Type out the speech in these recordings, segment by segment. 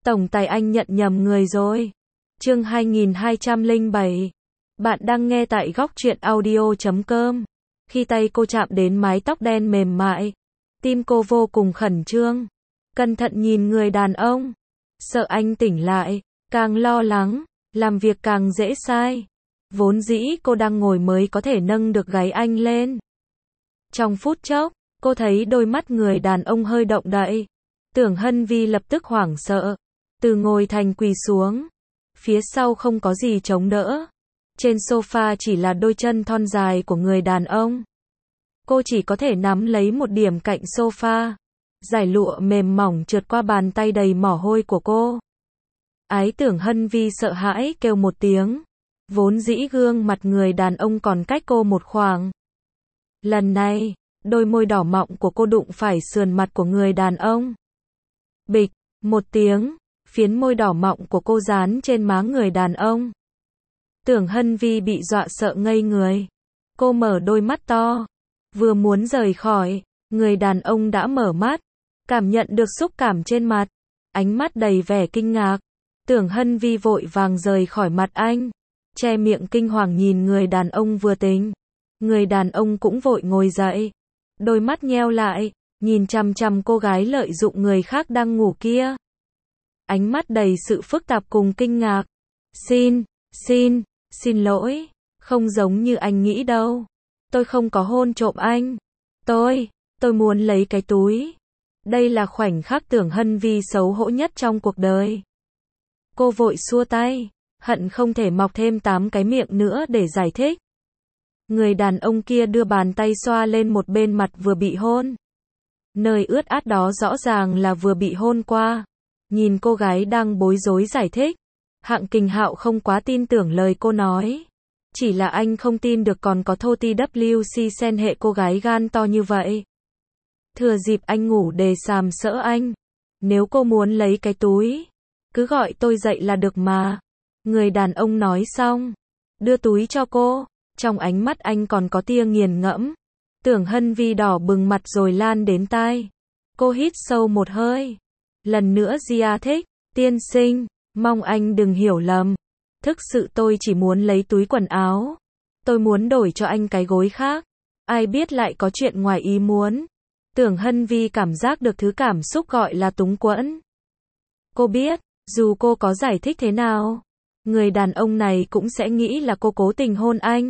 Tổng tài anh nhận nhầm người rồi. Chương 2207. Bạn đang nghe tại góc truyện audio.com. Khi tay cô chạm đến mái tóc đen mềm mại, tim cô vô cùng khẩn trương. Cẩn thận nhìn người đàn ông. Sợ anh tỉnh lại, càng lo lắng, làm việc càng dễ sai. Vốn dĩ cô đang ngồi mới có thể nâng được gáy anh lên. Trong phút chốc, cô thấy đôi mắt người đàn ông hơi động đậy. Tưởng Hân Vi lập tức hoảng sợ. Từ ngồi thành quỳ xuống. Phía sau không có gì chống đỡ. Trên sofa chỉ là đôi chân thon dài của người đàn ông. Cô chỉ có thể nắm lấy một điểm cạnh sofa. Dải lụa mềm mỏng trượt qua bàn tay đầy mồ hôi của cô. Tưởng Hân Vi sợ hãi kêu một tiếng. Vốn dĩ gương mặt người đàn ông còn cách cô một khoảng. Lần này, đôi môi đỏ mọng của cô đụng phải sườn mặt của người đàn ông. Bịch, một tiếng, phiến môi đỏ mọng của cô dán trên má người đàn ông. Tưởng Hân Vi bị dọa sợ ngây người. Cô mở đôi mắt to. Vừa muốn rời khỏi, người đàn ông đã mở mắt. Cảm nhận được xúc cảm trên mặt. Ánh mắt đầy vẻ kinh ngạc. Tưởng Hân Vi vội vàng rời khỏi mặt anh. Che miệng kinh hoàng nhìn người đàn ông vừa tỉnh. Người đàn ông cũng vội ngồi dậy. Đôi mắt nheo lại, nhìn chằm chằm cô gái lợi dụng người khác đang ngủ kia. Ánh mắt đầy sự phức tạp cùng kinh ngạc. Xin lỗi, không giống như anh nghĩ đâu. Tôi không có hôn trộm anh. Tôi muốn lấy cái túi. Đây là khoảnh khắc Tưởng Hân Vi xấu hổ nhất trong cuộc đời. Cô vội xua tay, hận không thể mọc thêm 8 cái miệng nữa để giải thích. Người đàn ông kia đưa bàn tay xoa lên một bên mặt vừa bị hôn. Nơi ướt át đó rõ ràng là vừa bị hôn qua. Nhìn cô gái đang bối rối giải thích. Hạng Kình Hạo không quá tin tưởng lời cô nói. Chỉ là anh không tin được còn có thô ti WC xen hệ cô gái gan to như vậy. Thừa dịp anh ngủ để sàm sỡ anh. Nếu cô muốn lấy cái túi, cứ gọi tôi dậy là được mà. Người đàn ông nói xong, đưa túi cho cô. Trong ánh mắt anh còn có tia nghiền ngẫm. Tưởng Hân Vi đỏ bừng mặt rồi lan đến tai. Cô hít sâu một hơi. Lần nữa Gia thích, tiên sinh, mong anh đừng hiểu lầm. Thực sự tôi chỉ muốn lấy túi quần áo. Tôi muốn đổi cho anh cái gối khác. Ai biết lại có chuyện ngoài ý muốn. Tưởng Hân Vi cảm giác được thứ cảm xúc gọi là túng quẫn. Cô biết, dù cô có giải thích thế nào, người đàn ông này cũng sẽ nghĩ là cô cố tình hôn anh.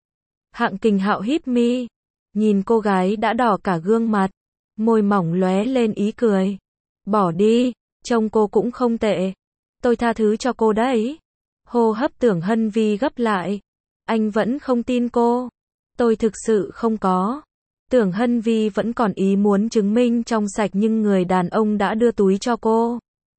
Hạng Kình Hạo híp mi, nhìn cô gái đã đỏ cả gương mặt, môi mỏng lóe lên ý cười. Bỏ đi, trông cô cũng không tệ. Tôi tha thứ cho cô đấy. Hô hấp Tưởng Hân Vi gấp lại. Anh vẫn không tin cô. Tôi thực sự không có. Tưởng Hân Vi vẫn còn ý muốn chứng minh trong sạch nhưng người đàn ông đã đưa túi cho cô.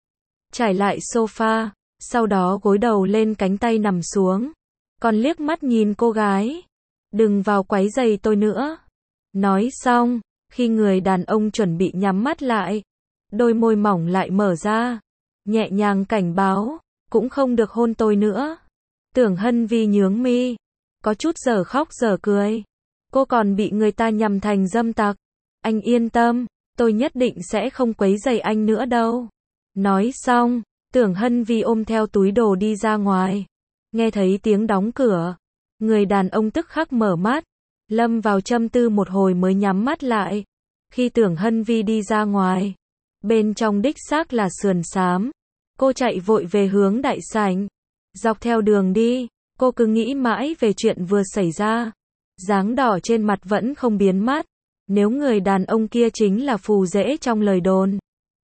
Trải lại sofa, sau đó gối đầu lên cánh tay nằm xuống. Còn liếc mắt nhìn cô gái. Đừng vào quấy rầy tôi nữa. Nói xong, khi người đàn ông chuẩn bị nhắm mắt lại, đôi môi mỏng lại mở ra, nhẹ nhàng cảnh báo, cũng không được hôn tôi nữa. Tưởng Hân Vi nhướng mi, có chút dở khóc dở cười. Cô còn bị người ta nhầm thành dâm tặc. Anh yên tâm, tôi nhất định sẽ không quấy rầy anh nữa đâu. Nói xong, Tưởng Hân Vi ôm theo túi đồ đi ra ngoài. Nghe thấy tiếng đóng cửa, người đàn ông tức khắc mở mắt, lâm vào châm tư một hồi mới nhắm mắt lại. Khi Tưởng Hân Vi đi ra ngoài, bên trong đích xác là sườn xám. Cô chạy vội về hướng đại sảnh. Dọc theo đường đi, cô cứ nghĩ mãi về chuyện vừa xảy ra. Dáng đỏ trên mặt vẫn không biến mất. Nếu người đàn ông kia chính là phù rễ trong lời đồn,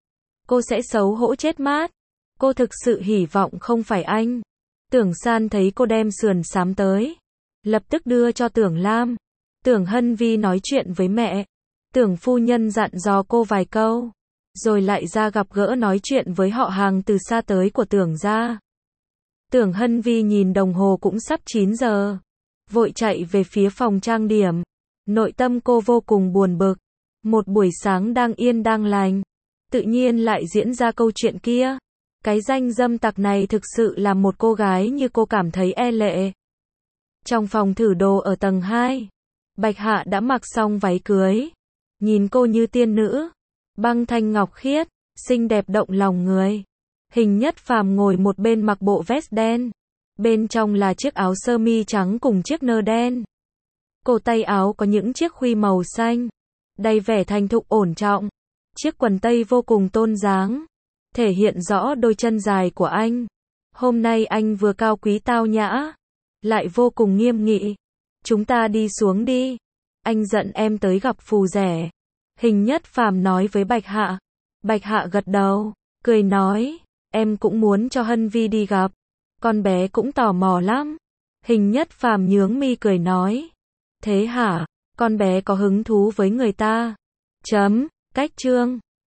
cô sẽ xấu hổ chết mát. Cô thực sự hy vọng không phải anh. Tưởng San thấy cô đem sườn xám tới, lập tức đưa cho Tưởng Lam. Tưởng Hân Vi nói chuyện với mẹ. Tưởng phu nhân dặn dò cô vài câu, rồi lại ra gặp gỡ nói chuyện với họ hàng từ xa tới của Tưởng gia. Tưởng Hân Vi nhìn đồng hồ cũng sắp 9 giờ, vội chạy về phía phòng trang điểm. Nội tâm cô vô cùng buồn bực. Một buổi sáng đang yên đang lành, tự nhiên lại diễn ra câu chuyện kia. Cái danh dâm tặc này thực sự là một cô gái như cô cảm thấy e lệ. Trong phòng thử đồ ở tầng 2, Bạch Hạ đã mặc xong váy cưới. Nhìn cô như tiên nữ, băng thanh ngọc khiết, xinh đẹp động lòng người. Hình Nhất Phàm ngồi một bên mặc bộ vest đen. Bên trong là chiếc áo sơ mi trắng cùng chiếc nơ đen. Cổ tay áo có những chiếc khuy màu xanh. Đầy vẻ thành thục ổn trọng. Chiếc quần tây vô cùng tôn dáng. Thể hiện rõ đôi chân dài của anh. Hôm nay anh vừa cao quý tao nhã. Lại vô cùng nghiêm nghị. Chúng ta đi xuống đi. Anh giận em tới gặp phù rẻ. Hình Nhất Phàm nói với Bạch Hạ. Bạch Hạ gật đầu. Cười nói. Em cũng muốn cho Hân Vi đi gặp. Con bé cũng tò mò lắm. Hình Nhất Phàm nhướng mi cười nói. Thế hả? Con bé có hứng thú với người ta. Cách chương.